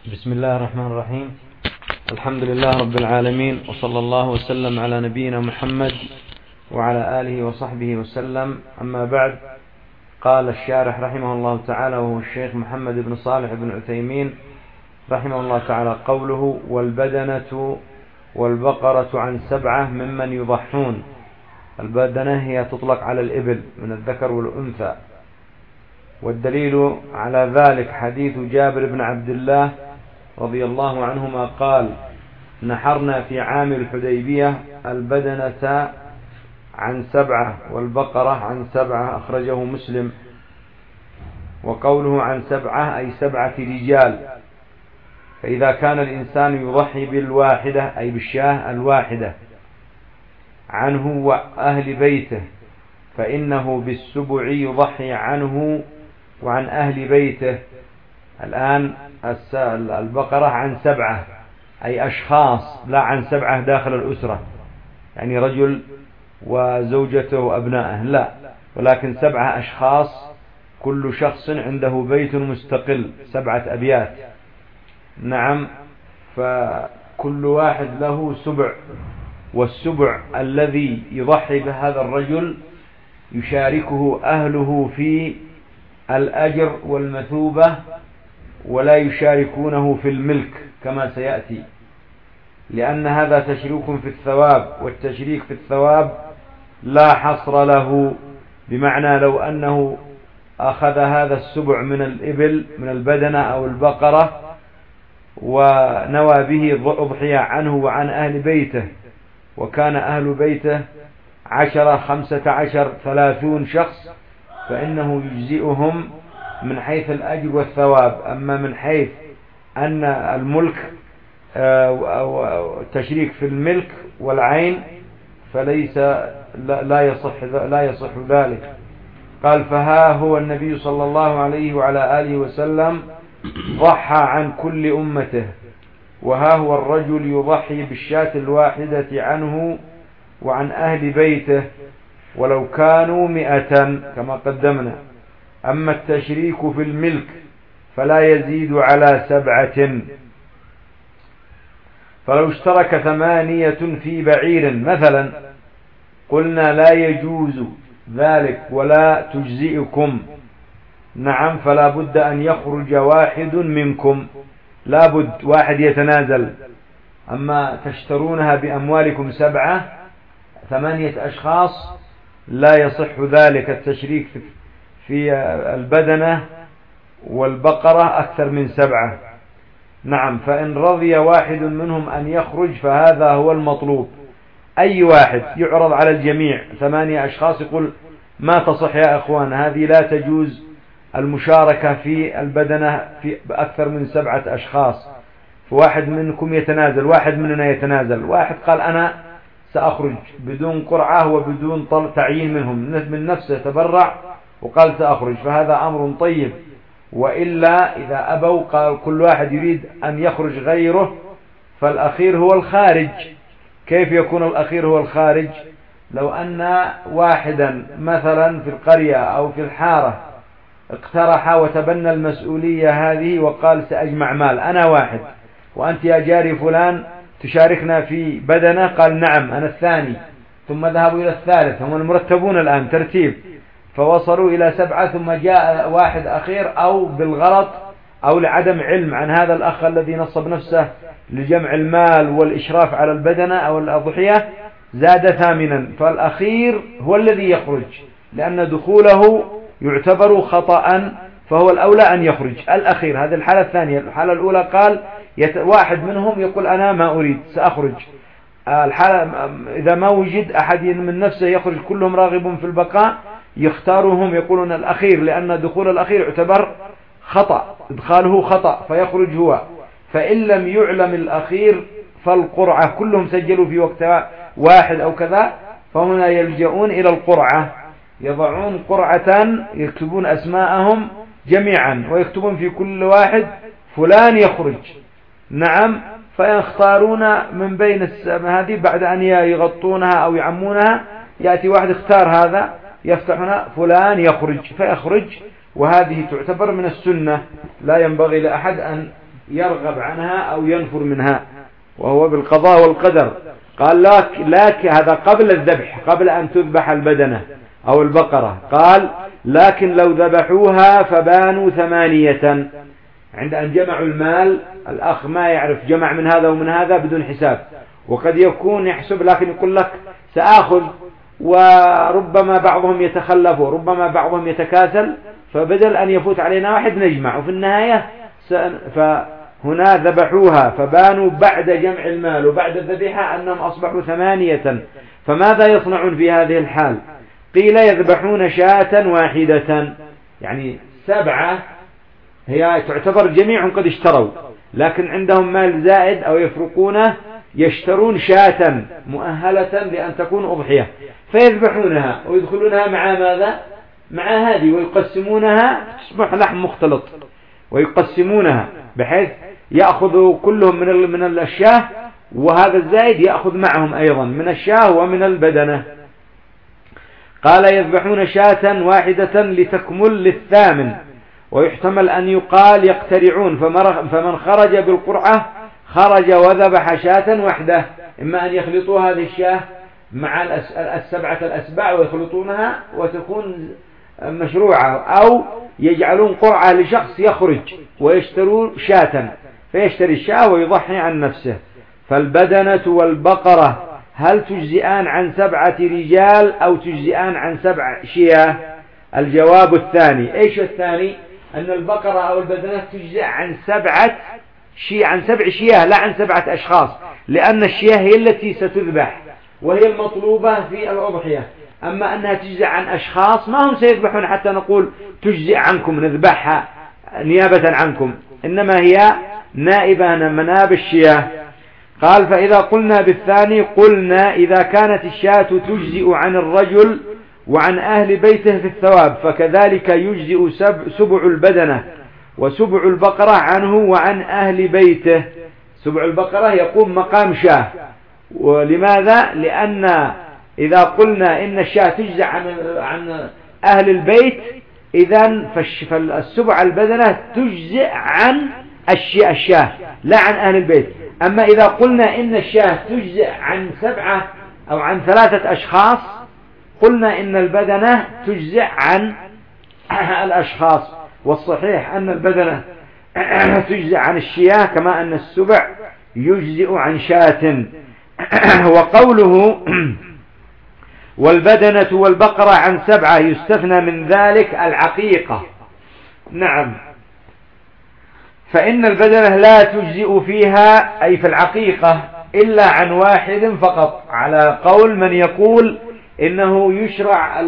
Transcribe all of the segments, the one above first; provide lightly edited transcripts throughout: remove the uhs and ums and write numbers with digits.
بسم الله الرحمن الرحيم. الحمد لله رب العالمين، وصلى الله وسلم على نبينا محمد وعلى آله وصحبه وسلم. أما بعد، قال الشارح رحمه الله تعالى وهو الشيخ محمد بن صالح بن عثيمين رحمه الله تعالى قوله: والبدنة والبقرة عن 7 ممن يضحون. البدنة هي تطلق على الإبل من الذكر والأنثى، والدليل على ذلك حديث جابر بن عبد الله رضي الله عنهما قال: نحرنا في عام الحديبية البدنة عن 7 والبقرة عن 7، أخرجه مسلم. وقوله عن 7 أي 7 رجال، فإذا كان الإنسان يضحي بالواحدة أي بالشاة الواحدة عنه وأهل بيته، فإنه بالسبع يضحي عنه وعن أهل بيته. الآن البقرة عن 7 أي أشخاص، لا عن 7 داخل الأسرة، يعني رجل وزوجته وأبنائه، لا، ولكن 7 أشخاص، كل شخص عنده بيت مستقل، 7 أبيات. نعم، فكل واحد له سبع، والسبع الذي يضحي بهذا الرجل يشاركه أهله في الأجر والمثوبة، ولا يشاركونه في الملك كما سيأتي، لأن هذا تشريك في الثواب، والتشريك في الثواب لا حصر له. بمعنى لو أنه أخذ هذا السبع من الإبل من البدنة أو البقرة ونوى به أضحية عنه وعن أهل بيته، وكان أهل بيته 10 15 30 شخص، فإنه يجزئهم من حيث الأجر والثواب. أما من حيث أن الملك تشريك في الملك والعين فليس لا يصح ذلك. قال: فها هو النبي صلى الله عليه وعلى آله وسلم ضحى عن كل أمته، وها هو الرجل يضحي بالشاة الواحدة عنه وعن أهل بيته ولو كانوا 100 كما قدمنا. أما التشريك في الملك فلا يزيد على 7. فلو اشترك 8 في بعير مثلا قلنا لا يجوز ذلك ولا تجزئكم. نعم، فلا بد أن يخرج واحد منكم، لا بد واحد يتنازل. أما تشترونها بأموالكم 8 أشخاص لا يصح ذلك. التشريك في البدنة والبقرة أكثر من 7. نعم، فإن رضي واحد منهم أن يخرج فهذا هو المطلوب. أي واحد يعرض على الجميع، 8 أشخاص، يقول ما تصح يا أخوان، هذه لا تجوز المشاركة في البدنة في أكثر من 7 أشخاص، فواحد منكم يتنازل، واحد مننا يتنازل. واحد قال أنا سأخرج بدون قرعة وبدون تعيين منهم، من نفسه تبرع وقال سأخرج، فهذا أمر طيب. وإلا إذا أبوا قال كل واحد يريد أن يخرج غيره، فالأخير هو الخارج. كيف يكون الأخير هو الخارج؟ لو أن واحدا مثلا في القرية أو في الحارة اقترح وتبنى المسؤولية هذه وقال سأجمع مال، أنا واحد وأنت يا جاري فلان تشاركنا في بدنة، قال نعم أنا الثاني، ثم ذهبوا إلى الثالث، هم المرتبون الآن ترتيب، فوصلوا إلى 7، ثم جاء واحد أخير أو بالغلط أو لعدم علم عن هذا الأخ الذي نصب نفسه لجمع المال والإشراف على البدنة أو الأضحية، زاد 8، فالأخير هو الذي يخرج، لأن دخوله يعتبر خطأ، فهو الأولى أن يخرج الأخير. هذه الحالة الثانية. الحالة الأولى قال واحد منهم يقول أنا ما أريد سأخرج. الحالة إذا ما وجد أحد من نفسه يخرج، كلهم راغبون في البقاء، يختارهم يقولون الأخير، لأن دخول الأخير يعتبر خطأ، إدخاله خطأ، فيخرج هو. فإن لم يعلم الأخير فالقرعة، كلهم سجلوا في وقت واحد أو كذا، فهنا يلجؤون إلى القرعة، يضعون قرعة يكتبون أسماءهم جميعا ويكتبون في كل واحد فلان يخرج. نعم، فيختارون من بين هذه، بعد أن يغطونها أو يعمونها يأتي واحد اختار هذا، يفتحنا فلان يخرج فيخرج، وهذه تعتبر من السنة، لا ينبغي لأحد أن يرغب عنها أو ينفر منها، وهو بالقضاء والقدر. قال لك هذا قبل الذبح، قبل أن تذبح البدنة أو البقرة. قال لكن لو ذبحوها فبانوا 8، عند أن جمعوا المال الأخ ما يعرف جمع من هذا ومن هذا بدون حساب، وقد يكون يحسب لكن يقول لك سآخذ، وربما بعضهم يتخلف وربما بعضهم يتكاسل، فبدل أن يفوت علينا واحد نجمع، وفي النهاية فهنا ذبحوها فبانوا بعد جمع المال وبعد الذبيحة أنهم أصبحوا 8. فماذا يصنعون في هذه الحال؟ قيل يذبحون شاة واحدة، يعني 7 هي تعتبر جميع قد اشتروا، لكن عندهم مال زائد أو يفرقونه، يشترون شاة مؤهلة لأن تكون أضحية، فيذبحونها ويدخلونها مع ماذا؟ مع هذه، ويقسمونها تصبح لحم مختلط، ويقسمونها بحيث يأخذ كلهم من الشاه، وهذا الزائد يأخذ معهم أيضا من الشاه ومن البدنة. قال يذبحون شاة واحدة لتكمل لل8، ويحتمل أن يقال يقترعون، فمن خرج بالقرعة خرج وذبح شاة وحده، إما أن يخلطوا هذه الشاة مع 7 الأسباع ويخلطونها وتكون مشروعة، أو يجعلون قرعة لشخص يخرج ويشترون شاة، فيشتري الشاة ويضحي عن نفسه. فالبدنة والبقرة هل تجزئان عن 7 رجال أو تجزئان عن 7 شياه؟ الجواب الثاني. ايش الثاني؟ أن البقرة أو البدنة تجزئ عن 7 شياه، لا عن 7 أشخاص، لأن الشياه هي التي ستذبح وهي المطلوبة في الأضحية. أما أنها تجزئ عن أشخاص ما هم سيذبحون حتى نقول تجزئ عنكم نذبحها نيابة عنكم، إنما هي نائبة مناب الشياه. قال فإذا قلنا بالثاني قلنا إذا كانت الشاة تجزئ عن الرجل وعن أهل بيته في الثواب، فكذلك يجزئ 7 البدنة و7 البقرة عنه وعن أهل بيته. 7 البقرة يقوم مقام شاه. ولماذا؟ لأن إذا قلنا إن الشاة تجزئ عن أهل البيت، إذن فال7 البدنة تجزئ عن الشاة لا عن أهل البيت. أما إذا قلنا إن الشاة تجزئ عن 7 أو عن 3 أشخاص، قلنا إن البدنة تجزئ عن الأشخاص، والصحيح أن البدنة تجزئ عن الشياه كما أن السبع يجزئ عن شاة. وقوله والبدنة والبقرة عن 7 يستثنى من ذلك العقيقة. نعم، فإن البدنة لا تجزئ فيها أي في العقيقة إلا عن واحد فقط، على قول من يقول إنه يشرع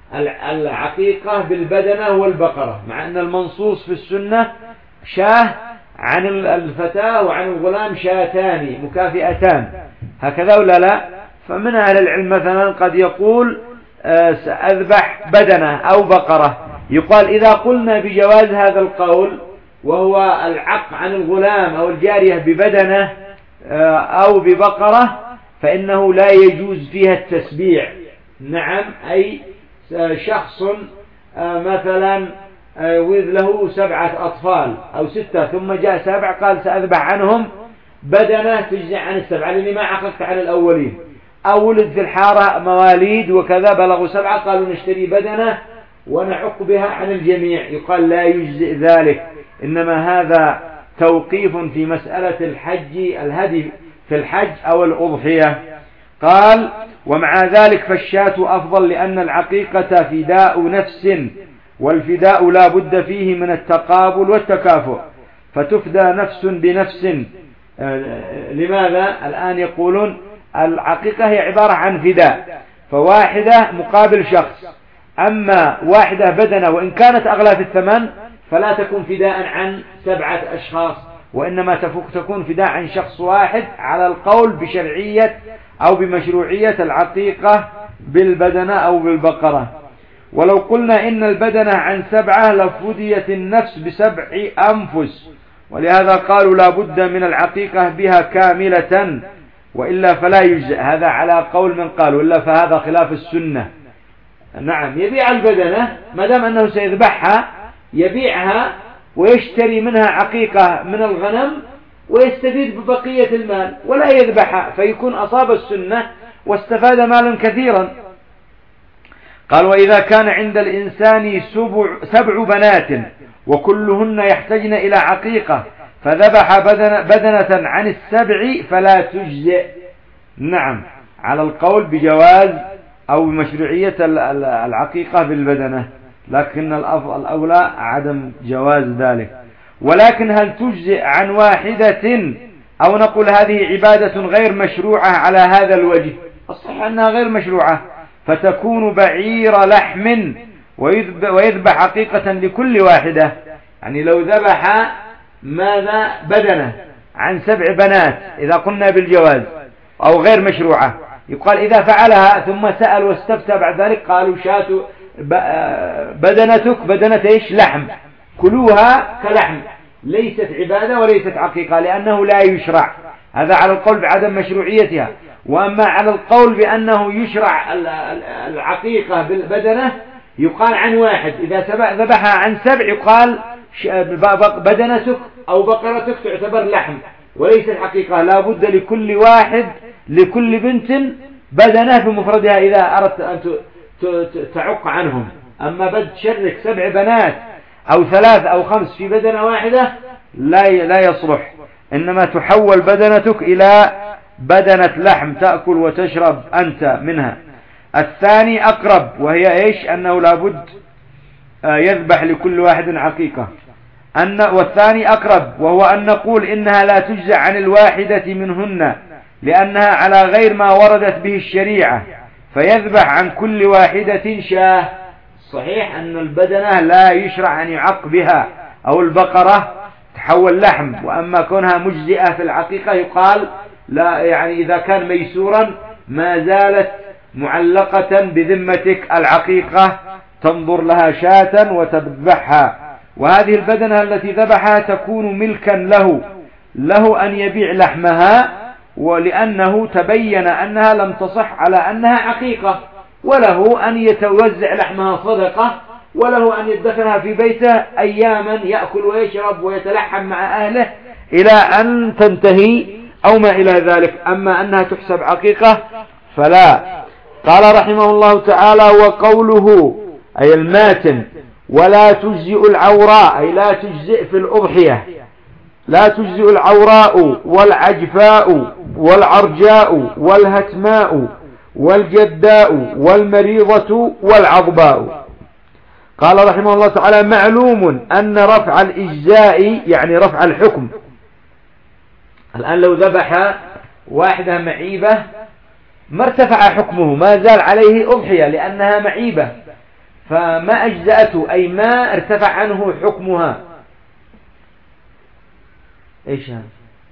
العقيقة بالبدنة والبقرة، مع أن المنصوص في السنة شاه عن الفتاة وعن الغلام شاتان مكافئتان، هكذا ولا لا؟ فمن أهل العلم مثلا قد يقول سأذبح بدنة أو بقرة، يقال إذا قلنا بجواز هذا القول وهو العق عن الغلام أو الجارية ببدنة أو ببقرة، فإنه لا يجوز فيها التسبيع. نعم، أي شخص مثلا له 7 أطفال أو 6 ثم جاء 7 قال سأذبح عنهم بدنة تجزئ عن 7، لأني ما عققت على الأولين، أو ولد في الحارة مواليد وكذا بلغوا 7 قالوا نشتري بدنة ونعق بها عن الجميع، يقال لا يجزئ ذلك، إنما هذا توقيف في مسألة الهدي في الحج أو الأضحية. قال ومع ذلك فالشاة أفضل، لأن العقيقة فداء نفس، والفداء لا بد فيه من التقابل والتكافؤ، فتفدى نفس بنفس. لماذا؟ الآن يقولون العقيقة هي عبارة عن فداء، فواحدة مقابل شخص، أما واحدة بدنة وإن كانت أغلى في الثمن فلا تكون فداء عن 7 أشخاص، وإنما تكون فداء عن شخص واحد، على القول بشرعية أو بمشروعية العقيقة بالبدنة أو بالبقرة. ولو قلنا إن البدنة عن 7 لفديت النفس ب7 أنفس، ولهذا قالوا لا بد من العقيقة بها كاملة، وإلا فلا يجزئ. هذا على قول من قال، وإلا فهذا خلاف السنة. نعم، يبيع البدنة ما دام أنه سيذبحها، يبيعها ويشتري منها عقيقة من الغنم ويستفيد ببقية المال ولا يذبحها، فيكون أصاب السنة واستفاد مالا كثيرا. قال: وإذا كان عند الإنسان 7 بنات وكلهن يحتجن إلى عقيقة فذبح بدنة عن 7 فلا تجزئ. نعم، على القول بجواز أو مشروعية العقيقة بالبدنة، لكن الأولى عدم جواز ذلك. ولكن هل تجزئ عن واحدة أو نقول هذه عبادة غير مشروعة على هذا الوجه؟ الصحيح أنها غير مشروعة، فتكون بعير لحم ويذبح عقيقة لكل واحدة. يعني لو ذبح ماذا بدنة عن 7 بنات إذا قلنا بالجواز أو غير مشروعة، يقال إذا فعلها ثم سأل واستفتى بعد ذلك قالوا شاة بدنتك بدنة إيش؟ لحم، كلوها كلحم، ليست عبادة وليست عقيقة لأنه لا يشرع. هذا على القول بعدم مشروعيتها. وأما على القول بأنه يشرع العقيقة بالبدنة يقال عن واحد، إذا ذبحها عن 7 يقال بدنتك أو بقرتك تعتبر لحم وليست حقيقة. لا بد لكل واحد لكل بنت بدنة بمفردها إذا أردت أن تعق عنهم. أما بد تشرك 7 بنات أو 3 أو 5 في بدنة واحدة لا يصلح، إنما تحول بدنتك إلى بدنة لحم تأكل وتشرب أنت منها. الثاني أقرب، وهي إيش؟ أنه لابد يذبح لكل واحد عقيقة. والثاني أقرب، وهو أن نقول إنها لا تجزى عن الواحدة منهن لأنها على غير ما وردت به الشريعة، فيذبح عن كل واحدة شاه. صحيح أن البدنة لا يشرع أن يعق بها، أو البقرة تحول لحم. وأما كونها مجزئة في العقيقة يقال لا، يعني إذا كان ميسورا ما زالت معلقة بذمتك العقيقة، تنظر لها شاة وتذبحها. وهذه البدنة التي ذبحها تكون ملكا له أن يبيع لحمها، ولأنه تبين أنها لم تصح على أنها عقيقة، وله أن يتوزع لحمها صدقة، وله أن يدخلها في بيته أياما يأكل ويشرب ويتلحم مع أهله إلى أن تنتهي أو ما إلى ذلك. أما أنها تحسب عقيقة فلا. قال رحمه الله تعالى: وقوله أي الماتن ولا تجزئ العوراء، أي لا تجزئ في الأضحية، لا تجزئ العوراء والعجفاء والعرجاء والهتماء والجداء والمريضة والعضباء. قال رحمه الله تعالى: معلوم أن رفع الإجزاء يعني رفع الحكم. الآن لو ذبح واحدة معيبة ما ارتفع حكمه، ما زال عليه أضحية لأنها معيبة، فما أجزأته أي ما ارتفع عنه حكمها. إيش هذا؟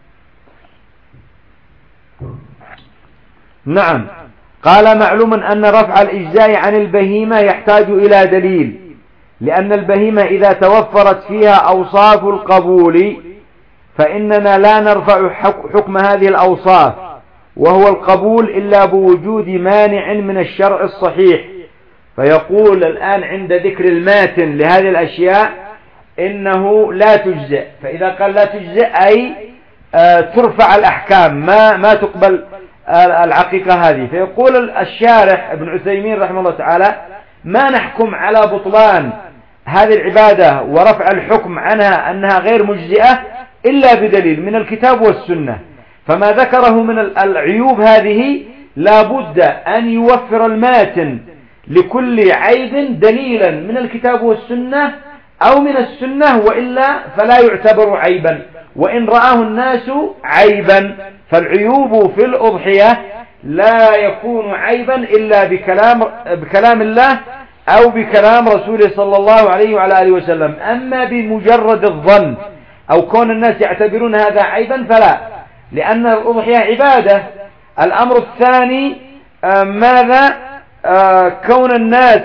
نعم. قال: معلوم أن رفع الإجزاء عن البهيمة يحتاج إلى دليل، لأن البهيمة إذا توفرت فيها أوصاف القبول فإننا لا نرفع حكم هذه الأوصاف وهو القبول إلا بوجود مانع من الشرع الصحيح. فيقول الآن عند ذكر الماتن لهذه الأشياء إنه لا تجزئ، فإذا قال لا تجزئ أي ترفع الأحكام، ما تقبل العقيقة هذه. فيقول الشارح ابن عثيمين رحمه الله تعالى: ما نحكم على بطلان هذه العبادة ورفع الحكم عنها أنها غير مجزئة إلا بدليل من الكتاب والسنة. فما ذكره من العيوب هذه لابد أن يوفر الماتن لكل عيب دليلا من الكتاب والسنة أو من السنة، وإلا فلا يعتبر عيبا وإن رآه الناس عيبا. فالعيوب في الأضحية لا يكون عيبا إلا بكلام الله أو بكلام رسوله صلى الله عليه وعلى آله وسلم. أما بمجرد الظن أو كون الناس يعتبرون هذا عيبا فلا، لأن الأضحية عبادة. الأمر الثاني ماذا؟ كون الناس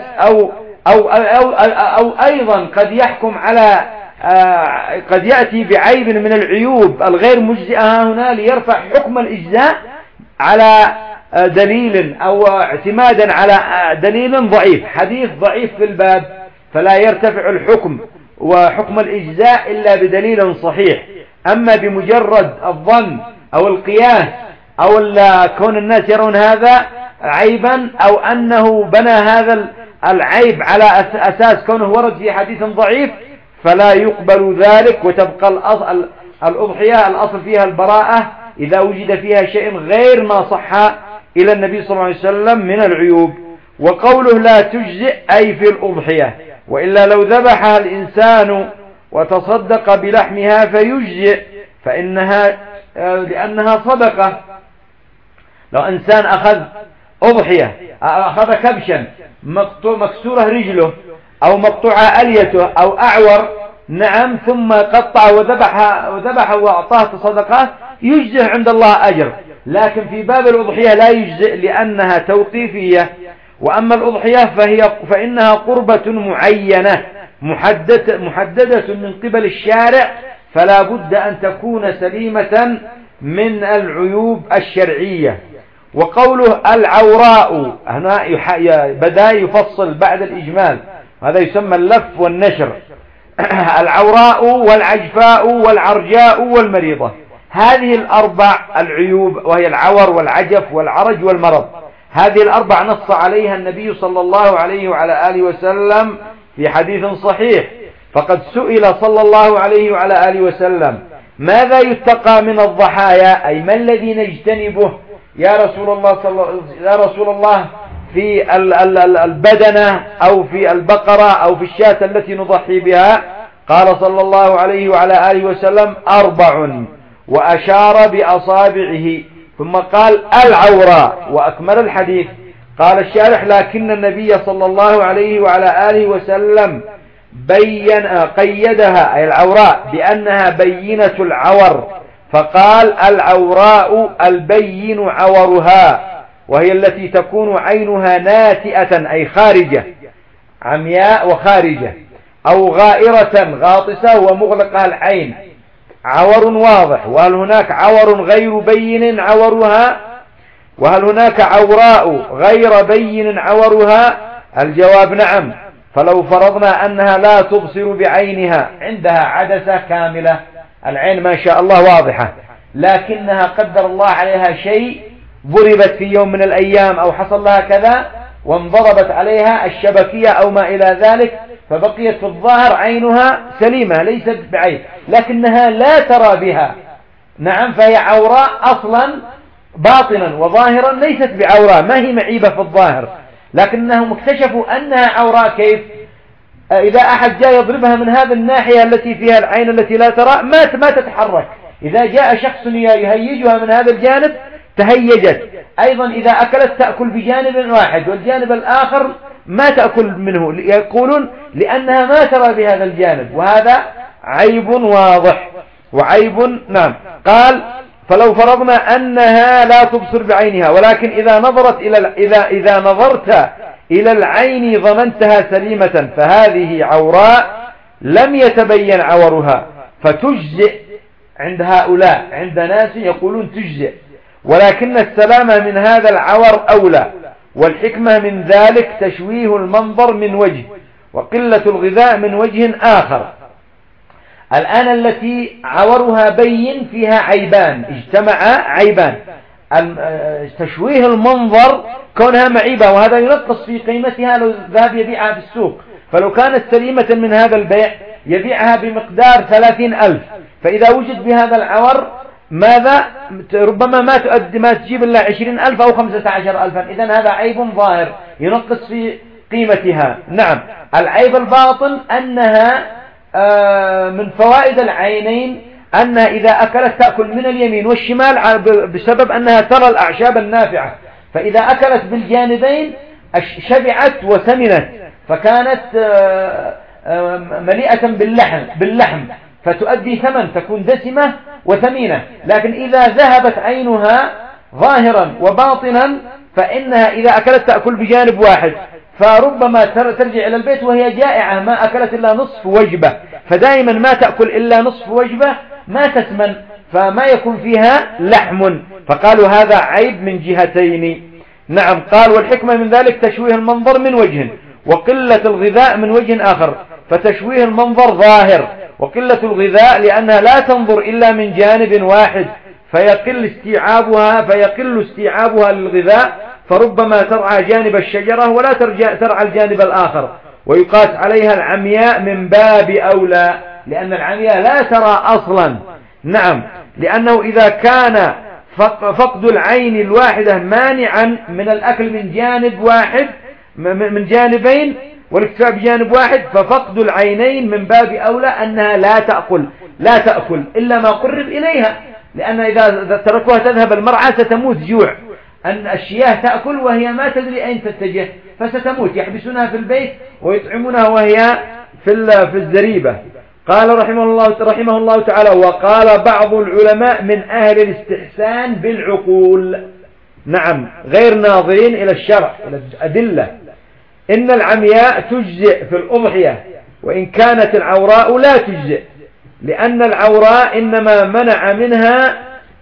أو أيضا قد يحكم على قد يأتي بعيب من العيوب الغير مجزئة هنا ليرفع حكم الإجزاء على دليل أو اعتمادا على دليل ضعيف، حديث ضعيف في الباب، فلا يرتفع الحكم وحكم الإجزاء إلا بدليل صحيح. أما بمجرد الظن أو القياس أو كون الناس يرون هذا عيبا أو أنه بنى هذا العيب على أساس كونه ورد في حديث ضعيف فلا يقبل ذلك، وتبقى الأضحية الأصل فيها البراءة إذا وجد فيها شيء غير ما صح إلى النبي صلى الله عليه وسلم من العيوب. وقوله لا تجزئ أي في الأضحية، وإلا لو ذبحها الإنسان وتصدق بلحمها فيجزئ لأنها صدقة. لو إنسان أخذ أضحية، أخذ كبشا مكسورة رجله أو مقطوعة أليته أو أعور، نعم، ثم قطع وذبح وأعطاه تصدقه، يجزئ عند الله أجر. لكن في باب الأضحية لا يجزئ لأنها توقيفية. وأما الأضحية فإنها قربة معينة محددة من قبل الشارع، فلا بد أن تكون سليمة من العيوب الشرعية. وقوله العوراء هنا بدأ يفصل بعد الإجمال، هذا يسمى اللف والنشر. العوراء والعجفاء والعرجاء والمريضة، هذه الأربع العيوب، وهي العور والعجف والعرج والمرض، هذه الأربع نص عليها النبي صلى الله عليه وعلى آله وسلم في حديث صحيح. فقد سئل صلى الله عليه وعلى آله وسلم ماذا يتقى من الضحايا، أي ما الذي نجتنبه يا رسول الله في البدنة أو في البقرة أو في الشاة التي نضحي بها؟ قال صلى الله عليه وعلى آله وسلم 4، وأشار بأصابعه، ثم قال العوراء وأكمل الحديث. قال الشارح لكن النبي صلى الله عليه وعلى آله وسلم قيدها أي العوراء بأنها بينة العور، فقال العوراء البين عورها، وهي التي تكون عينها ناتئة أي خارجة، عمياء وخارجة، أو غائرة غاطسة ومغلقة العين، عور واضح. وهل هناك عور غير بين عورها؟ وهل هناك عوراء غير بين عورها؟ الجواب نعم. فلو فرضنا أنها لا تبصر بعينها، عندها عدسة كاملة، العين ما شاء الله واضحة، لكنها قدر الله عليها شيء، ضربت في يوم من الأيام أو حصل لها كذا وانضربت عليها الشبكية أو ما إلى ذلك، فبقيت في الظاهر عينها سليمة ليست بعين، لكنها لا ترى بها، نعم، فهي عوراء أصلا باطنا وظاهرا، ليست بعوراء، ما هي معيبة في الظاهر، لكنهم اكتشفوا أنها عوراء. كيف؟ إذا أحد جاء يضربها من هذه الناحية التي فيها العين التي لا ترى ما تتحرك، إذا جاء شخص يهيجها من هذا الجانب تهيجت. أيضا إذا أكلت تأكل بجانب واحد والجانب الآخر ما تأكل منه، يقولون لأنها ما ترى بهذا الجانب، وهذا عيب واضح وعيب نعم. قال فلو فرضنا أنها لا تبصر بعينها، ولكن إذا نظرت إلى العين ظننتها سليمة فهذه عوراء لم يتبين عورها، فتجزئ عند هؤلاء، عند ناس يقولون تجزئ، ولكن السلامة من هذا العور أولى. والحكمة من ذلك تشويه المنظر من وجه، وقلة الغذاء من وجه آخر. الآن التي عورها بين فيها عيبان، اجتمع عيبان، تشويه المنظر كونها معيبة، وهذا ينقص في قيمتها لو ذهب يبيعها في السوق، فلو كانت سليمة من هذا البيع يبيعها بمقدار 30,000، فإذا وجد بهذا العور ماذا؟ ربما ما تجيب إلا 20,000 أو 15,000. إذن هذا عيب ظاهر ينقص في قيمتها. نعم. العيب الباطن أنها من فوائد العينين أنها إذا أكلت تأكل من اليمين والشمال بسبب أنها ترى الأعشاب النافعة، فإذا أكلت بالجانبين شبعت وسمنت، فكانت مليئة باللحم فتؤدي ثمن، تكون دسمة وثمينة. لكن إذا ذهبت عينها ظاهرا وباطنا فإنها إذا أكلت تأكل بجانب واحد، فربما ترجع إلى البيت وهي جائعة ما أكلت إلا نصف وجبة، فدائما ما تأكل إلا نصف وجبة ما تثمن، فما يكون فيها لحم. فقالوا هذا عيب من جهتين. نعم. قال والحكمة من ذلك تشويه المنظر من وجه، وقلة الغذاء من وجه آخر. فتشويه المنظر ظاهر، وقلة الغذاء لأنها لا تنظر إلا من جانب واحد فيقل استيعابها للغذاء، فربما ترعى جانب الشجرة ولا ترعى الجانب الآخر، ويقاس عليها العمياء من باب أولى، لأن العمياء لا ترى أصلا. نعم، لأنه إذا كان فقد العين الواحدة مانعا من الأكل من جانب واحد من جانبين والاكتفاء بجانب واحد، ففقد العينين من باب أولى أنها لا تأكل إلا ما قرب إليها، لأن إذا تركوها تذهب المرعى ستموت جوع. أن الشياه تأكل وهي ما تدري أين تتجه فستموت، يحبسونها في البيت ويطعمونها وهي في الزريبة. قال رحمه الله تعالى: وقال بعض العلماء من أهل الاستحسان بالعقول، نعم، غير ناظرين إلى الشرع إلى الأدلة، إن العمياء تجزئ في الأضحية وإن كانت العوراء لا تجزئ، لأن العوراء إنما منع منها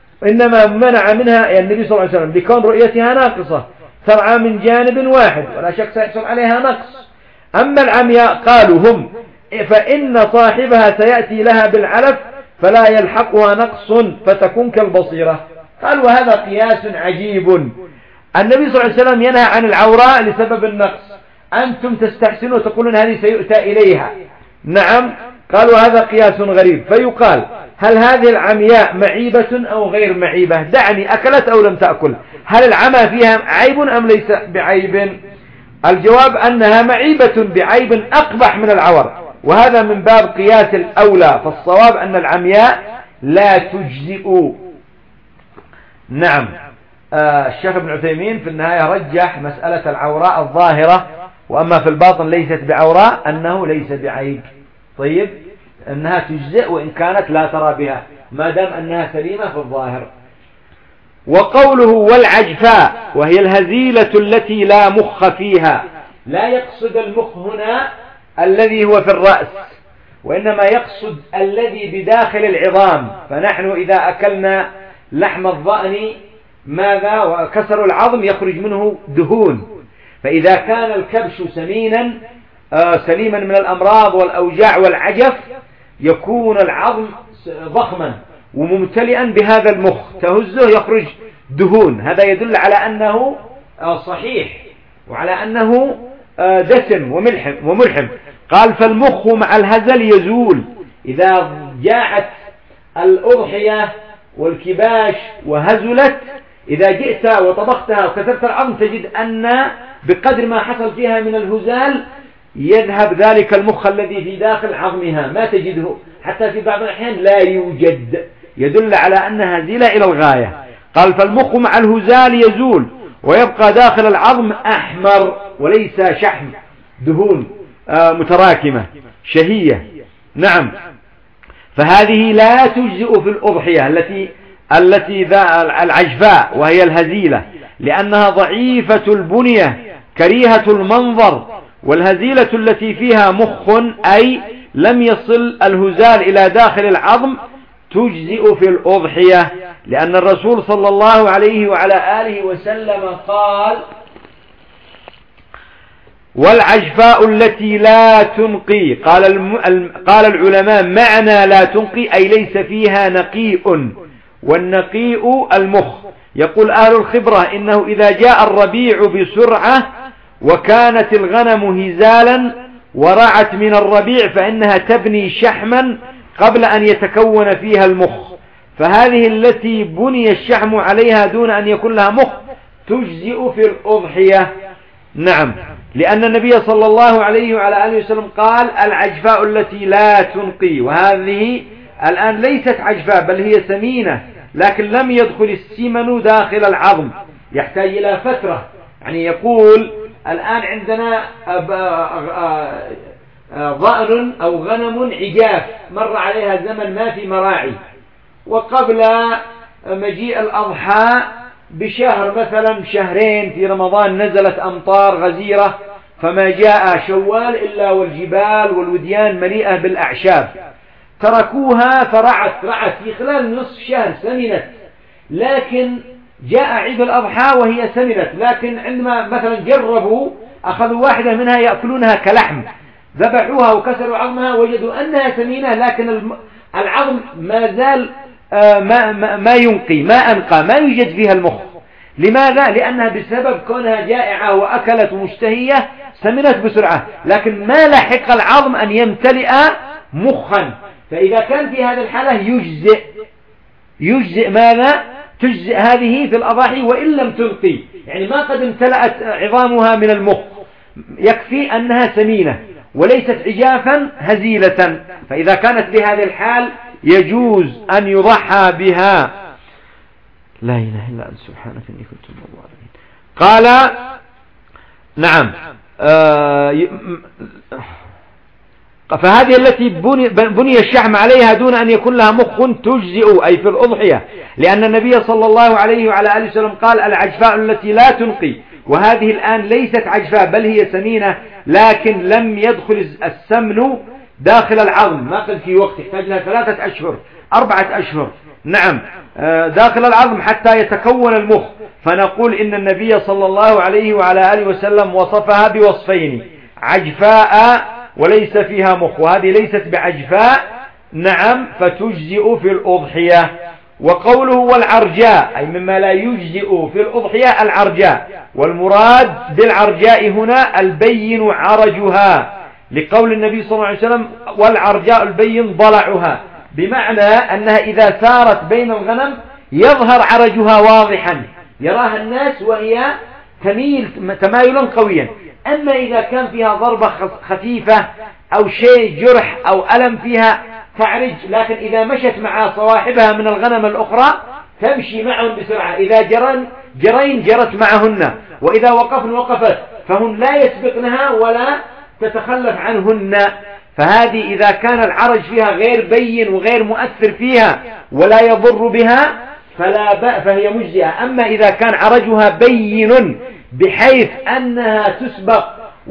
النبي صلى الله عليه وسلم لكون رؤيتها ناقصة، ترعى من جانب واحد ولا شك سيحصل عليها نقص. أما العمياء قالوا هم فإن صاحبها سيأتي لها بالعلف فلا يلحقها نقص فتكون كالبصيرة. قال وهذا قياس عجيب، النبي صلى الله عليه وسلم ينهى عن العوراء لسبب النقص، أنتم تستحسنوا وتقولون هذه سيؤتى إليها. نعم، قالوا هذا قياس غريب. فيقال هل هذه العمياء معيبة أو غير معيبة؟ دعني، أكلت أو لم تأكل، هل العمى فيها عيب أم ليس بعيب؟ الجواب أنها معيبة بعيب أقبح من العور، وهذا من باب قياس الأولى، فالصواب أن العمياء لا تجزئ. نعم، الشيخ ابن عثيمين في النهاية رجح مسألة العوراء الظاهرة، وأما في الباطن ليست بعوراء أنه ليس بعيب. طيب، أنها تجزئ وإن كانت لا ترى بها ما دام أنها سليمة في الظاهر. وقوله والعجفاء وهي الهزيلة التي لا مخ فيها، لا يقصد المخ هنا الذي هو في الرأس، وإنما يقصد الذي بداخل العظام. فنحن إذا أكلنا لحم الضأن ماذا وكسر العظم يخرج منه دهون، فإذا كان الكبش سليما من الأمراض والأوجاع والعجف يكون العظم ضخما وممتلئا بهذا المخ، تهزه يخرج دهون، هذا يدل على أنه صحيح وعلى أنه دسم وملحم. قال فالمخ مع الهزل يزول. إذا جاعت الأضحية والكباش وهزلت، إذا جئت وطبختها وكسرت العظم تجد أن بقدر ما حصل فيها من الهزال يذهب ذلك المخ الذي في داخل عظمها، ما تجده، حتى في بعض الأحيان لا يوجد، يدل على أنها هزيلة إلى الغاية. قال فالمخ مع الهزال يزول ويبقى داخل العظم أحمر وليس شحم، دهون متراكمة شهية. نعم، فهذه لا تجزئ في الأضحية التي العجفاء وهي الهزيلة، لأنها ضعيفة البنية كريهة المنظر، والهزيلة التي فيها مخ أي لم يصل الهزال إلى داخل العظم تجزئ في الأضحية، لأن الرسول صلى الله عليه وعلى آله وسلم قال والعجفاء التي لا تنقي. قال العلماء معنى لا تنقي أي ليس فيها نقيء، والنقيء المخ. يقول أهل الخبرة إنه إذا جاء الربيع بسرعة وكانت الغنم هزالا ورعت من الربيع فإنها تبني شحما قبل أن يتكون فيها المخ، فهذه التي بني الشحم عليها دون أن يكون لها مخ تجزئ في الأضحية. نعم، لأن النبي صلى الله عليه وعلى آله وسلم قال العجفاء التي لا تنقي، وهذه الآن ليست عجفاء بل هي سمينة، لكن لم يدخل السمن داخل العظم، يحتاج إلى فترة. يعني يقول الآن عندنا ضأن أو غنم عجاف مر عليها زمن ما في مراعي، وقبل مجيء الأضحى بشهر مثلا شهرين في رمضان نزلت أمطار غزيرة، فما جاء شوال إلا والجبال والوديان مليئة بالأعشاب، تركوها فرعت في خلال نصف شهر سمنت، لكن جاء عيد الأضحى وهي سمنت، لكن عندما مثلا جربوا أخذوا واحدة منها يأكلونها كلحم، ذبحوها وكسروا عظمها وجدوا أنها سمينة، لكن العظم ما زال ما ينقي، ما أنقى، ما يوجد فيها المخ. لماذا؟ لأنها بسبب كونها جائعة وأكلت مشتهية سمنت بسرعة، لكن ما لحق العظم أن يمتلئ مخا. فإذا كان في هذه الحالة يجزئ ماذا؟ تجزئ هذه في الأضاحي وإن لم تنقي، يعني ما قد امتلأت عظامها من المخ، يكفي أنها سمينة وليست عجافا هزيلة. فإذا كانت بهذه الحال يجوز أن يضحى بها. لا إله إلا أنت سبحانك إني كنت من الظالمين. قال نعم فهذه التي بني الشحم عليها دون أن يكون لها مخ تجزئ، أي في الأضحية، لأن النبي صلى الله عليه وعلى آله وسلم قال العجفاء التي لا تنقي، وهذه الآن ليست عجفاء بل هي سمينة، لكن لم يدخل السمن داخل العظم، ما قد في وقت يحتاج لها 3 أشهر 4 أشهر نعم داخل العظم حتى يتكون المخ. فنقول إن النبي صلى الله عليه وعلى آله وسلم وصفها بوصفين، عجفاء وليس فيها مخ، وهذه ليست بعجفاء نعم فتجزئ في الأضحية. وقوله والعرجاء أي مما لا يجزئ في الأضحية العرجاء، والمراد بالعرجاء هنا البين عرجها، لقول النبي صلى الله عليه وسلم والعرجاء البين ضلعها، بمعنى أنها إذا سارت بين الغنم يظهر عرجها واضحا يراها الناس وهي تميل تمايلا قويا. أما إذا كان فيها ضربة خفيفة أو شيء جرح أو ألم فيها تعرج، لكن إذا مشت مع صواحبها من الغنم الأخرى تمشي معهم بسرعة، إذا جرين جرت معهن، وإذا وقفن وقفت، فهن لا يسبقنها ولا تتخلف عنهن. فهذه إذا كان العرج فيها غير بين وغير مؤثر فيها ولا يضر بها فهي مجزئة. أما إذا كان عرجها بين بحيث أنها تسبق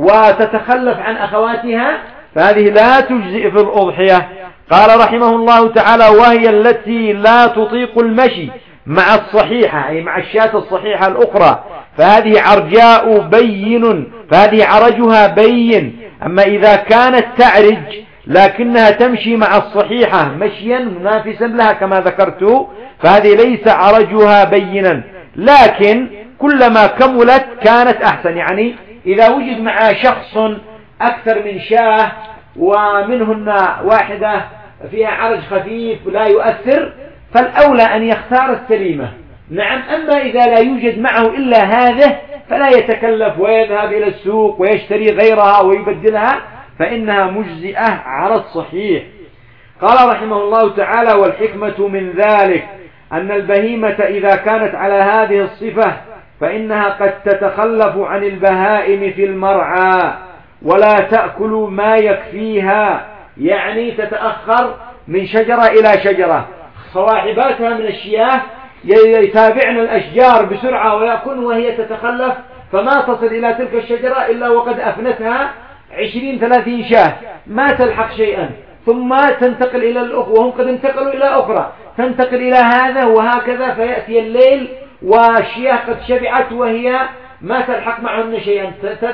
وتتخلف عن أخواتها فهذه لا تجزئ في الأضحية. قال رحمه الله تعالى وهي التي لا تطيق المشي مع الصحيحة أي مع الشاة الصحيحة الأخرى، فهذه عرجاء بين، فهذه عرجها بين. أما إذا كانت تعرج لكنها تمشي مع الصحيحة مشيا منافسا لها كما ذكرت فهذه ليس عرجها بينا، لكن كلما كملت كانت أحسن. يعني إذا وجد مع شخص أكثر من شاة ومنهن واحدة فيها عرج خفيف لا يؤثر فالأولى أن يختار السليمة نعم. أما إذا لا يوجد معه إلا هذه فلا يتكلف ويذهب إلى السوق ويشتري غيرها ويبدلها، فإنها مجزئة على الصحيح. قال رحمه الله تعالى والحكمة من ذلك أن البهيمة إذا كانت على هذه الصفة فإنها قد تتخلف عن البهائم في المرعى ولا تأكل ما يكفيها، يعني تتأخر من شجرة إلى شجرة، صواحباتها من الشياه يتابعن الأشجار بسرعة ويأكلن وهي تتخلف فما تصل إلى تلك الشجرة إلا وقد أفنتها 20-30 شاه ما تلحق شيئا، ثم تنتقل إلى الأخوة وهم قد انتقلوا إلى أخرى، تنتقل إلى هذا وهكذا، فيأتي الليل والشياه قد شبعت وهي ما تلحق معهن شيئا،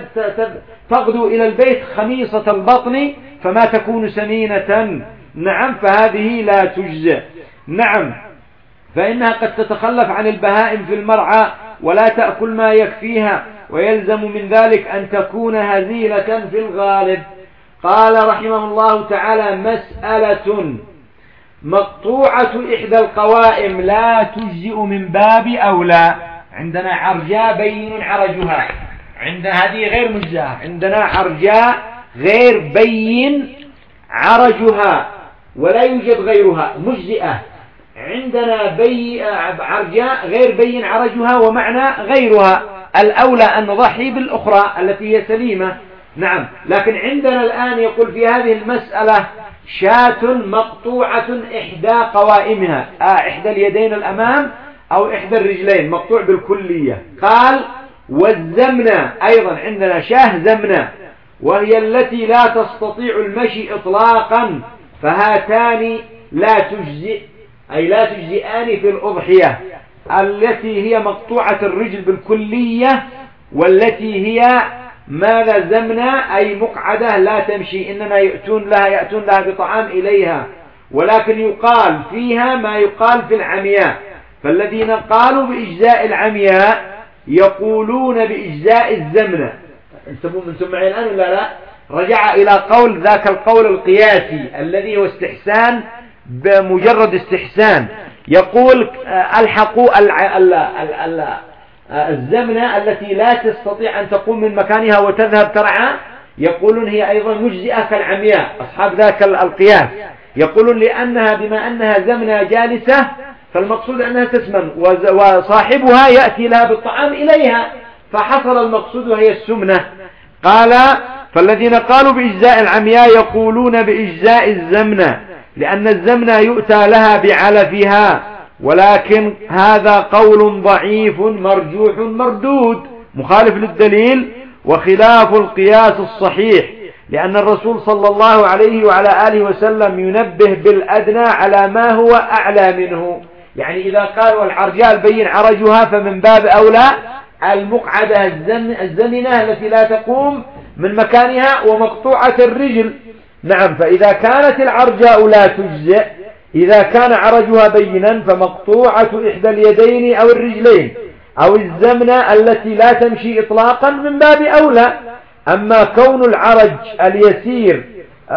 تغدو إلى البيت خميصة البطن فما تكون سمينة نعم. فهذه لا تجزئ نعم، فإنها قد تتخلف عن البهائم في المرعى ولا تأكل ما يكفيها، ويلزم من ذلك أن تكون هزيلة في الغالب. قال رحمه الله تعالى مسألة مقطوعة إحدى القوائم لا تجزئ من باب أولى. عندنا عرجاء بين عرجها، عندنا هذه غير مجزئة، عندنا عرجاء غير بين عرجها ولا يوجد غيرها مجزئة، عندنا عرجاء غير بين عرجها ومعنى غيرها، الأولى أن نضحي بالأخرى التي هي سليمة نعم. لكن عندنا الآن يقول في هذه المسألة شاة مقطوعة إحدى قوائمها إحدى اليدين الأمام أو إحدى الرجلين مقطوع بالكلية. قال والزمنة أيضا عندنا شاه زمنة وهي التي لا تستطيع المشي إطلاقا، فهاتان لا تجزئ أي لا تجزئان في الأضحية، التي هي مقطوعة الرجل بالكلية والتي هي ماذا زمنة أي مقعدة لا تمشي، إنما يأتون لها بطعام إليها، ولكن يقال فيها ما يقال في العمياء. فالذين قالوا بإجزاء العمياء يقولون بإجزاء الزمنة. انتم معي الآن ولا لا؟ رجع إلى قول ذاك القول القياسي الذي هو استحسان بمجرد استحسان، يقول الحقوا الزمنة التي لا تستطيع أن تقوم من مكانها وتذهب ترعى، يقولون هي أيضا مجزئة كالعمياء. أصحاب ذاك القياس يقولون لأنها بما أنها زمنة جالسة فالمقصود أنها تسمن، وصاحبها يأتي لها بالطعام إليها، فحصل المقصود وهي السمنة. قال فالذين قالوا بإجزاء العمياء يقولون بإجزاء الزمنة، لأن الزمنة يؤتى لها بعلفها، ولكن هذا قول ضعيف مرجوح مردود مخالف للدليل وخلاف القياس الصحيح، لأن الرسول صلى الله عليه وعلى آله وسلم ينبه بالأدنى على ما هو أعلى منه. يعني إذا قال والعرجاء البين عرجها فمن باب أولى المقعدة الزمنة التي لا تقوم من مكانها ومقطوعة الرجل. نعم، فإذا كانت العرجاء لا تجزئ، إذا كان عرجها بينا فمقطوعة إحدى اليدين أو الرجلين أو الزمنة التي لا تمشي إطلاقا من باب أولى. أما كون العرج اليسير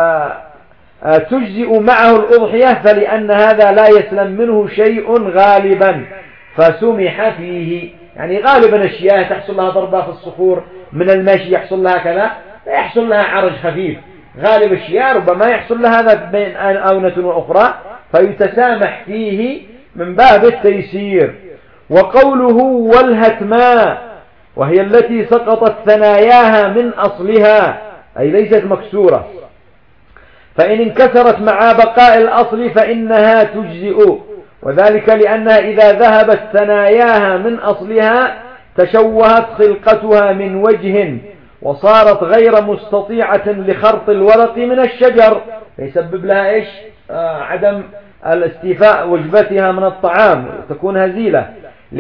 تجزئ معه الأضحية فلأن هذا لا يسلم منه شيء غالبا فسمح فيه. يعني غالبا الشياه تحصل لها ضربة في الصخور، من المشي يحصل لها كذا، يحصل لها عرج خفيف. غالب الشياه ربما يحصل لها هذا بين آونة وأخرى، فيتسامح فيه من باب التيسير. وقوله والهتماء وهي التي سقطت ثناياها من أصلها أي ليست مكسورة، فإن انكسرت مع بقاء الأصل فإنها تجزئ، وذلك لأنها إذا ذهبت ثناياها من أصلها تشوهت خلقتها من وجه وصارت غير مستطيعة لخرط الورق من الشجر، فيسبب لها إيش؟ عدم الاستيفاء وجبتها من الطعام، تكون هزيلة،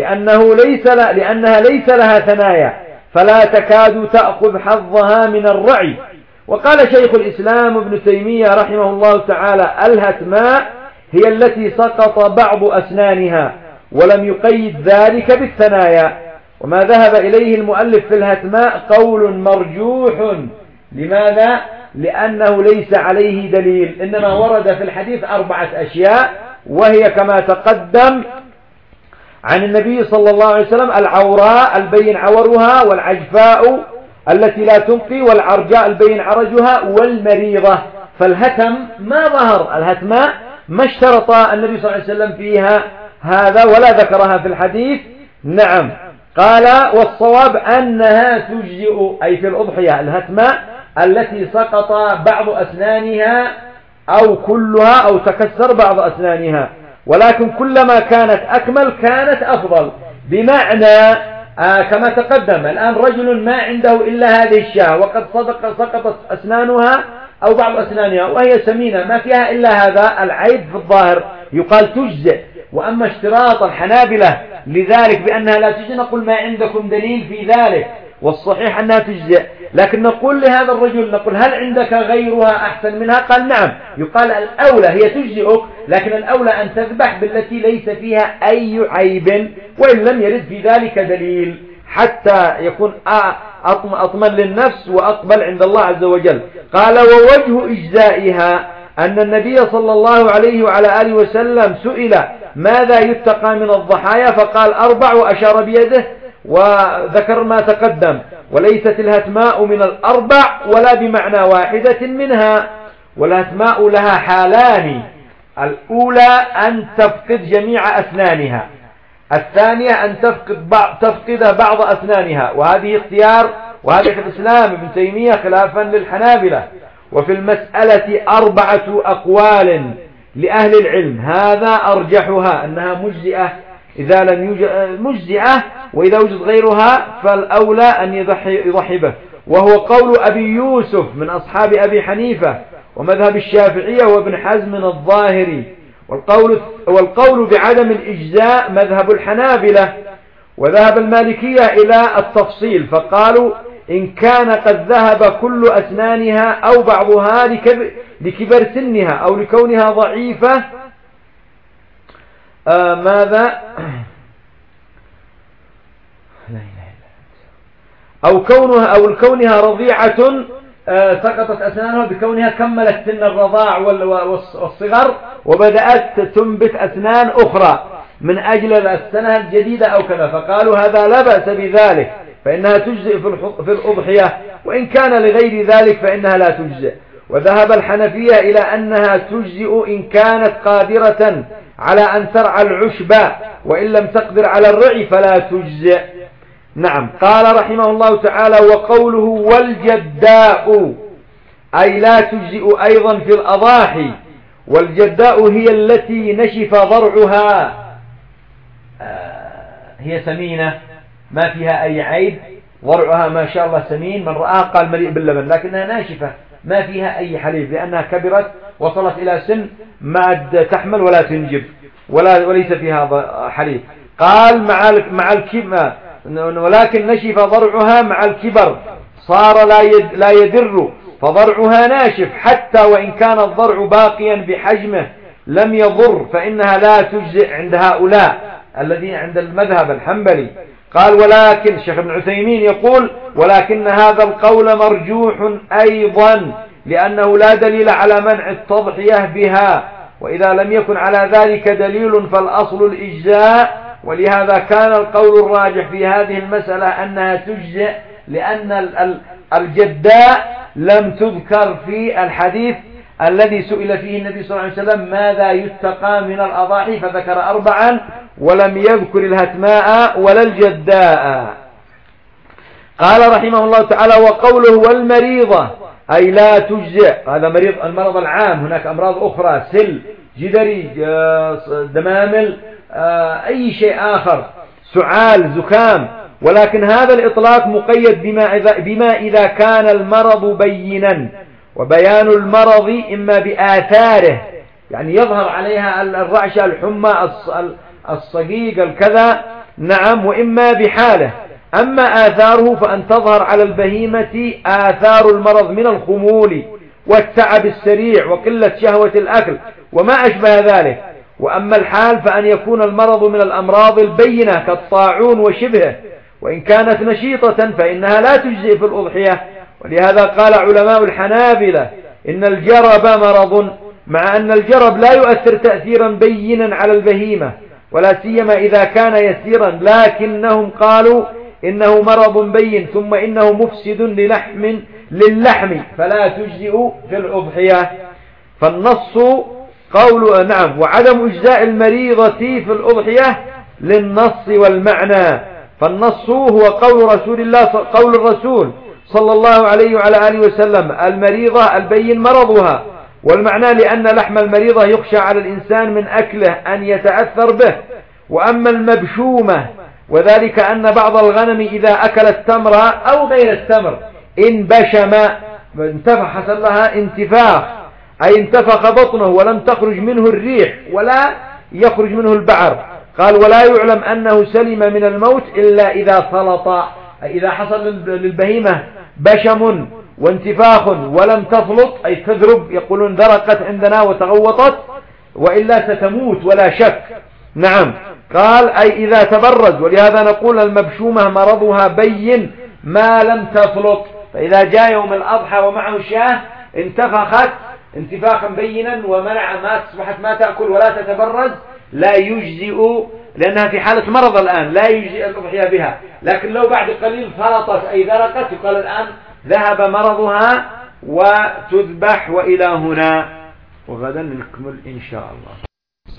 لأنها ليس لها ثنايا فلا تكاد تأخذ حظها من الرعي. وقال شيخ الإسلام ابن تيمية رحمه الله تعالى الهتماء هي التي سقط بعض أسنانها ولم يقيد ذلك بالثنايا. وما ذهب إليه المؤلف في الهتماء قول مرجوح. لماذا؟ لأنه ليس عليه دليل، إنما ورد في الحديث 4 أشياء، وهي كما تقدم عن النبي صلى الله عليه وسلم: العوراء البين عورها، والعجفاء التي لا تنقي، والعرجاء البين عرجها، والمريضة. فالهتم ما ظهر، الهتماء ما اشترط النبي صلى الله عليه وسلم فيها هذا ولا ذكرها في الحديث. نعم. قال والصواب أنها تجزئ أي في الأضحية الهتماء التي سقط بعض أسنانها أو كلها أو تكسر بعض أسنانها، ولكن كلما كانت أكمل كانت أفضل. بمعنى كما تقدم الآن رجل ما عنده إلا هذه الشاة وقد سقطت أسنانها أو بعض أسنانها وهي سمينة ما فيها إلا هذا العيب في الظاهر، يقال تجزئ. وأما اشتراط الحنابلة لذلك بأنها لا تجزئ نقول ما عندكم دليل في ذلك، والصحيح أنها تجزئ. لكن نقول لهذا الرجل نقول هل عندك غيرها أحسن منها؟ قال نعم. يقال الأولى هي تجزئك، لكن الأولى أن تذبح بالتي ليس فيها أي عيب وإن لم يرد في ذلك دليل، حتى يكون أطمن للنفس وأقبل عند الله عز وجل. قال ووجه إجزائها أن النبي صلى الله عليه وعلى آله وسلم سئل ماذا يتقى من الضحايا فقال 4 وأشار بيده وذكر ما تقدم. وليست الهتماء من 4 ولا بمعنى واحدة منها، والهتماء لها حالان: الأولى أن تفقد جميع أسنانها، الثانية أن تفقد بعض أسنانها، وهذه اختيار وهذا في الإسلام ابن تيمية خلافا للحنابلة. وفي المسألة 4 أقوال لأهل العلم، هذا أرجحها أنها مجزئة إذا لم يوجد مجزئة، وإذا وجد غيرها فالأولى أن يضحي به، وهو قول أبي يوسف من أصحاب أبي حنيفة ومذهب الشافعية وابن حزم الظاهري. والقول بعدم الإجزاء مذهب الحنابلة، وذهب المالكية إلى التفصيل فقالوا إن كان قد ذهب كل أسنانها أو بعضها لكبر سنها أو لكونها ضعيفة. ماذا؟ أو كونها رضيعة سقطت أسنانها بكونها كملت سن الرضاع والصغر وبدأت تنبت أسنان أخرى من أجل السنة الجديدة أو كذا، فقالوا هذا لا بأس بذلك فإنها تجزئ في الأضحية، وإن كان لغير ذلك فإنها لا تجزئ. وذهب الحنفية إلى أنها تجزئ إن كانت قادرة على أن ترعى العشب، وإن لم تقدر على الرعي فلا تجزئ. نعم. قال رحمه الله تعالى: وقوله والجداء أي لا تجزئ أيضا في الأضاحي. والجداء هي التي نشف ضرعها، هي سمينة ما فيها أي عيب، ضرعها ما شاء الله سمين، من رآها قال مليء باللبن، لكنها ناشفة ما فيها أي حليب لأنها كبرت وصلت إلى سن ما تحمل ولا تنجب وليس فيها حليب. قال مع الكبر، ولكن نشف ضرعها مع الكبر صار لا يدر، فضرعها ناشف حتى وإن كان الضرع باقيا بحجمه لم يضر فإنها لا تجزئ عند هؤلاء الذين عند المذهب الحنبلي. قال ولكن الشيخ ابن عثيمين يقول: ولكن هذا القول مرجوح أيضا لأنه لا دليل على منع التضحية بها، وإذا لم يكن على ذلك دليل فالأصل الإجزاء. ولهذا كان القول الراجح في هذه المسألة أنها تجزئ، لأن الجداء لم تذكر في الحديث الذي سئل فيه النبي صلى الله عليه وسلم ماذا يتقى من الأضاحي، فذكر 4 ولم يذكر الهتماء ولا الجداء. قال رحمه الله تعالى: وقوله والمريضة أي لا تجزئ، هذا المرض العام، هناك أمراض أخرى سل جدري دمامل أي شيء آخر، سعال زكام، ولكن هذا الإطلاق مقيد بما إذا كان المرض بينا، وبيان المرض إما بآثاره يعني يظهر عليها الرعشة الحمى الصقيق الكذا، نعم، وإما بحاله. أما آثاره فأن تظهر على البهيمة آثار المرض من الخمول والتعب السريع وقلة شهوة الأكل وما أشبه ذلك. وأما الحال فأن يكون المرض من الأمراض البينة كالطاعون وشبهه، وإن كانت نشيطة فإنها لا تجزئ في الأضحية. ولهذا قال علماء الحنابلة إن الجرب مرض، مع أن الجرب لا يؤثر تأثيرا بينا على البهيمة ولا سيما إذا كان يسيرا، لكنهم قالوا إنه مرض بين ثم إنه مفسد للحم فلا تجزئ في الأضحية. فالنص قول نعم، وعدم إجزاء المريضة في الأضحية للنص والمعنى. فالنص هو قول الرسول صلى الله عليه وعلى آله وسلم: المريضة البين مرضها، والمعنى لأن لحم المريضة يخشى على الإنسان من أكله أن يتأثر به. وأما المبشومة وذلك أن بعض الغنم إذا أكل التمر أو غير التمر انبشم، حصل لها انتفاخ، أي انتفخ بطنه ولم تخرج منه الريح ولا يخرج منه البعر. قال: ولا يعلم أنه سلم من الموت إلا إذا سلط، إذا حصل للبهيمة بشم وانتفاخ ولم تفلط أي تذرب، يقولون ذرقت عندنا وتغوطت، وإلا ستموت ولا شك. نعم. قال: أي إذا تبرز. ولهذا نقول المبشومة مرضها بين ما لم تفلط، فإذا جاء يوم الأضحى ومعه شاه انتفخت انتفاخا بينا ومنع ما أصبحت ما تأكل ولا تتبرز، لا يجزئ، لأنها في حالة مرض الآن لا يجزئ الأضحية بها. لكن لو بعد قليل فرطت أي ذرقت يقال الآن ذهب مرضها وتذبح. وإلى هنا، وغدا نكمل إن شاء الله.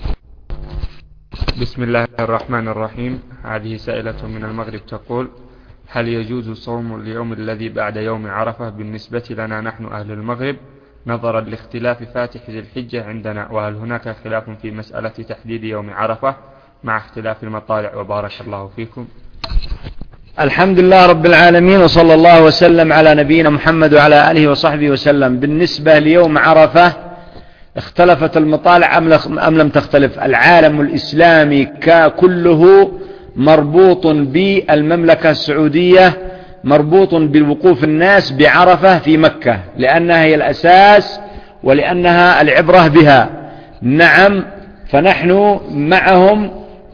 بسم الله الرحمن الرحيم. هذه سائلة من المغرب تقول: هل يجوز صوم اليوم الذي بعد يوم عرفة بالنسبة لنا نحن أهل المغرب نظرا لاختلاف فاتح ذي الحجة عندنا، وهل هناك خلاف في مسألة تحديد يوم عرفة مع اختلاف المطالع؟ وبارك الله فيكم. الحمد لله رب العالمين، وصلى الله وسلم على نبينا محمد وعلى آله وصحبه وسلم. بالنسبة ليوم عرفة اختلفت المطالع أم لم تختلف؟ العالم الإسلامي كله مربوط بالمملكة السعودية مربوط بالوقوف الناس بعرفة في مكة، لأنها هي الأساس ولأنها العبرة بها. نعم، فنحن معهم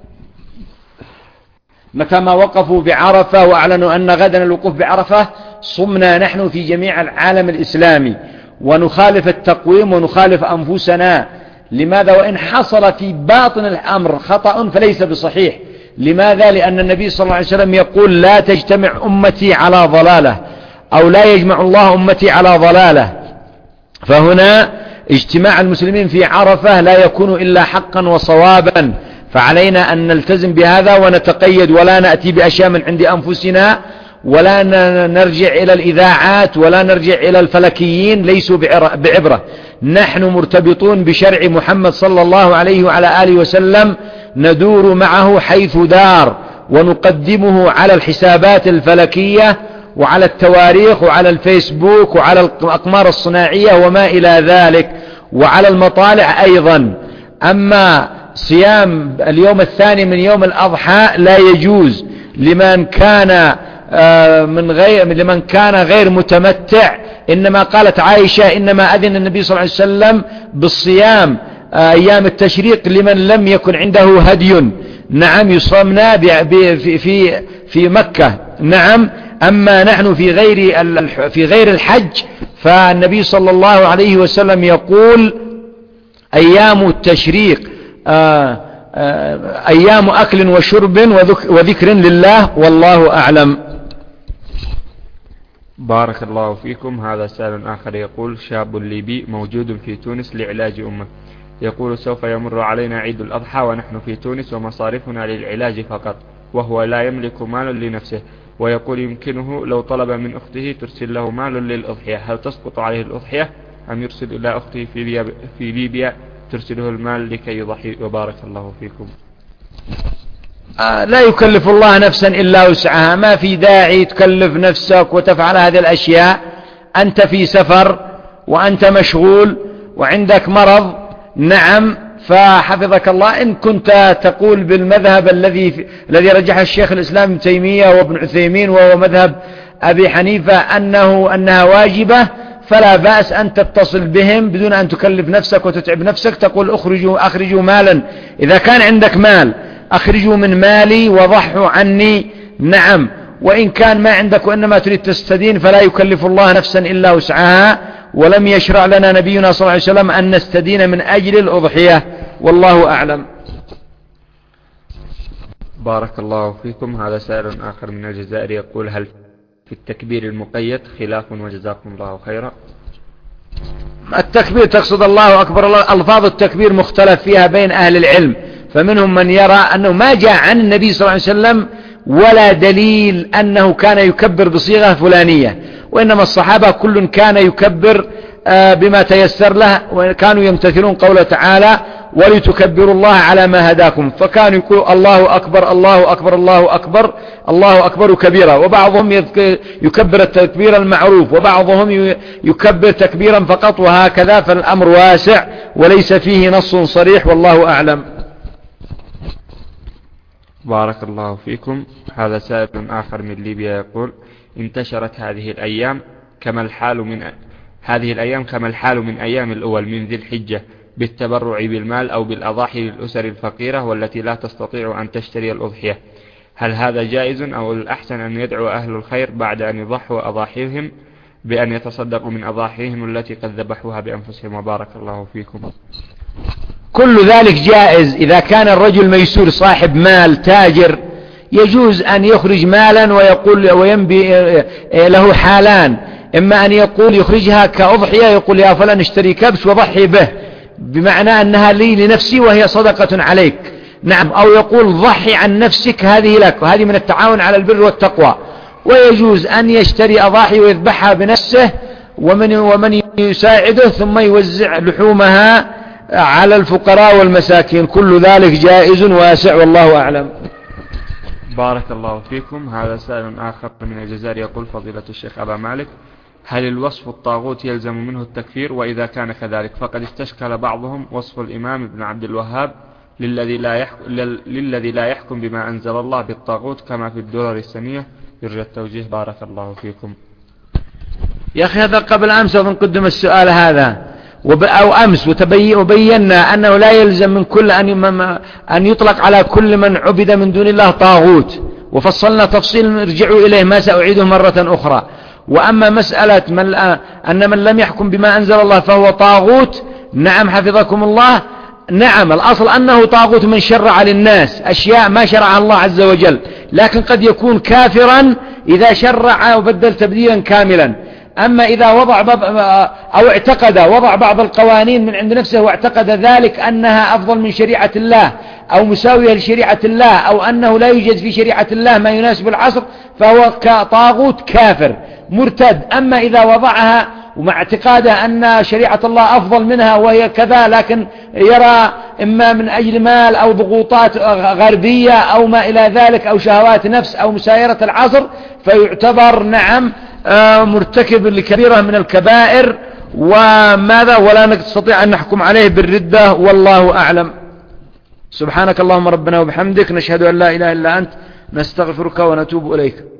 متى ما وقفوا بعرفة وأعلنوا أن غدا الوقوف بعرفة صمنا نحن في جميع العالم الإسلامي، ونخالف التقويم ونخالف أنفسنا. لماذا؟ وإن حصل في باطن الأمر خطأ فليس بصحيح. لماذا؟ لأن النبي صلى الله عليه وسلم يقول لا تجتمع أمتي على ضلالة، أو لا يجمع الله أمتي على ضلالة. فهنا اجتماع المسلمين في عرفة لا يكون إلا حقا وصوابا، فعلينا أن نلتزم بهذا ونتقيد، ولا نأتي بأشياء من عند أنفسنا، ولا نرجع إلى الإذاعات، ولا نرجع إلى الفلكيين، ليسوا بعبرة. نحن مرتبطون بشرع محمد صلى الله عليه وعلى آله وسلم، ندور معه حيث دار، ونقدمه على الحسابات الفلكية وعلى التواريخ وعلى الفيسبوك وعلى الأقمار الصناعية وما إلى ذلك، وعلى المطالع أيضا. أما صيام اليوم الثاني من يوم الأضحى لا يجوز لمن كان غير متمتع. إنما قالت عائشة إنما أذن النبي صلى الله عليه وسلم بالصيام أيام التشريق لمن لم يكن عنده هدي. نعم، يصومنا في مكة. نعم، أما نحن في غير الحج فالنبي صلى الله عليه وسلم يقول أيام التشريق أيام أكل وشرب وذكر لله، والله أعلم. بارك الله فيكم. هذا سائل آخر يقول شاب ليبي موجود في تونس لعلاج أمه، يقول سوف يمر علينا عيد الأضحى ونحن في تونس ومصارفنا للعلاج فقط، وهو لا يملك مال لنفسه، ويقول يمكنه لو طلب من أخته ترسل له مال للأضحية، هل تسقط عليه الأضحية أم يرسل إلى أخته في ليبيا ترسله المال لكي يضحي؟ وبارك الله فيكم. لا يكلف الله نفسا إلا وسعها، ما في داعي تكلف نفسك وتفعل هذه الأشياء. أنت في سفر وأنت مشغول وعندك مرض. نعم، فحفظك الله. إن كنت تقول بالمذهب الذي رجح الشيخ الإسلام ابن تيمية وابن عثيمين وهو مذهب أبي حنيفة أنها واجبة، فلا بأس أن تتصل بهم بدون أن تكلف نفسك وتتعب نفسك، تقول أخرجوا مالا، إذا كان عندك مال أخرجوا من مالي وضحوا عني. نعم، وإن كان ما عندك وإنما تريد تستدين فلا يكلف الله نفسا إلا وسعها، ولم يشرع لنا نبينا صلى الله عليه وسلم أن نستدين من أجل الأضحية، والله أعلم. بارك الله فيكم. هذا سائل آخر من الجزائر يقول هل في التكبير المقيد خلاف؟ وجزاكم الله خيرا. التكبير تقصد الله أكبر، ألفاظ التكبير مختلف فيها بين أهل العلم، فمنهم من يرى أنه ما جاء عن النبي صلى الله عليه وسلم ولا دليل أنه كان يكبر بصيغة فلانية، وإنما الصحابة كل كان يكبر بما تيسر له، وكانوا يمتثلون قوله تعالى ولتكبروا الله على ما هداكم، فكانوا يقولوا الله أكبر الله أكبر الله أكبر الله أكبر كبيرا، وبعضهم يكبر التكبير المعروف، وبعضهم يكبر تكبيرا فقط، وهكذا. فالأمر واسع وليس فيه نص صريح، والله أعلم. بارك الله فيكم. هذا سائل آخر من ليبيا يقول انتشرت هذه الأيام كما الحال من أيام الأول من ذي الحجة بالتبرع بالمال أو بالأضاحي للأسر الفقيرة والتي لا تستطيع أن تشتري الأضحية، هل هذا جائز أو الأحسن أن يدعو أهل الخير بعد أن يضحوا أضاحيهم بأن يتصدقوا من أضاحيهم التي قد ذبحوها بأنفسهم؟ وبارك الله فيكم. كل ذلك جائز إذا كان الرجل ميسور صاحب مال تاجر، يجوز أن يخرج مالا ويقول وينبي له حالان، إما أن يقول يخرجها كأضحية، يقول يا فلان اشتري كبش وضحي به، بمعنى أنها لي لنفسي وهي صدقة عليك. نعم، أو يقول ضحي عن نفسك هذه لك، وهذه من التعاون على البر والتقوى. ويجوز أن يشتري أضاحي ويذبحها بنفسه ومن يساعده ثم يوزع لحومها على الفقراء والمساكين، كل ذلك جائز واسع، والله أعلم. بارك الله فيكم. هذا سائل آخر من الجزائر يقول فضيلة الشيخ أبا مالك، هل الوصف الطاغوت يلزم منه التكفير؟ وإذا كان كذلك فقد استشكل بعضهم وصف الإمام ابن عبد الوهاب للذي لا يحكم بما أنزل الله بالطاغوت كما في الدرر السنية يرجى التوجيه بارك الله فيكم. يا أخي هذا قبل أمس أظن قدم السؤال هذا أو أمس وبينا أنه لا يلزم من كل أن يطلق على كل من عبد من دون الله طاغوت، وفصلنا تفصيل ارجعوا إليه ما سأعيده مرة أخرى. وأما مسألة أن من لم يحكم بما أنزل الله فهو طاغوت، نعم حفظكم الله، نعم الأصل أنه طاغوت من شرع للناس أشياء ما شرعها الله عز وجل، لكن قد يكون كافرا إذا شرع وبدل تبديلا كاملا. أما إذا وضع أو اعتقد وضع بعض القوانين من عند نفسه واعتقد ذلك أنها أفضل من شريعة الله أو مساوية لشريعة الله أو أنه لا يوجد في شريعة الله ما يناسب العصر، فهو طاغوت كافر مرتد. أما إذا وضعها ومع اعتقاده أن شريعة الله أفضل منها وهي كذا، لكن يرى إما من أجل مال أو ضغوطات غربية أو ما إلى ذلك أو شهوات نفس أو مسايرة العصر، فيعتبر نعم مرتكب لكبيرة من الكبائر وماذا، ولا نستطيع أن نحكم عليه بالردة، والله أعلم. سبحانك اللهم ربنا وبحمدك، نشهد أن لا إله إلا أنت، نستغفرك ونتوب إليك.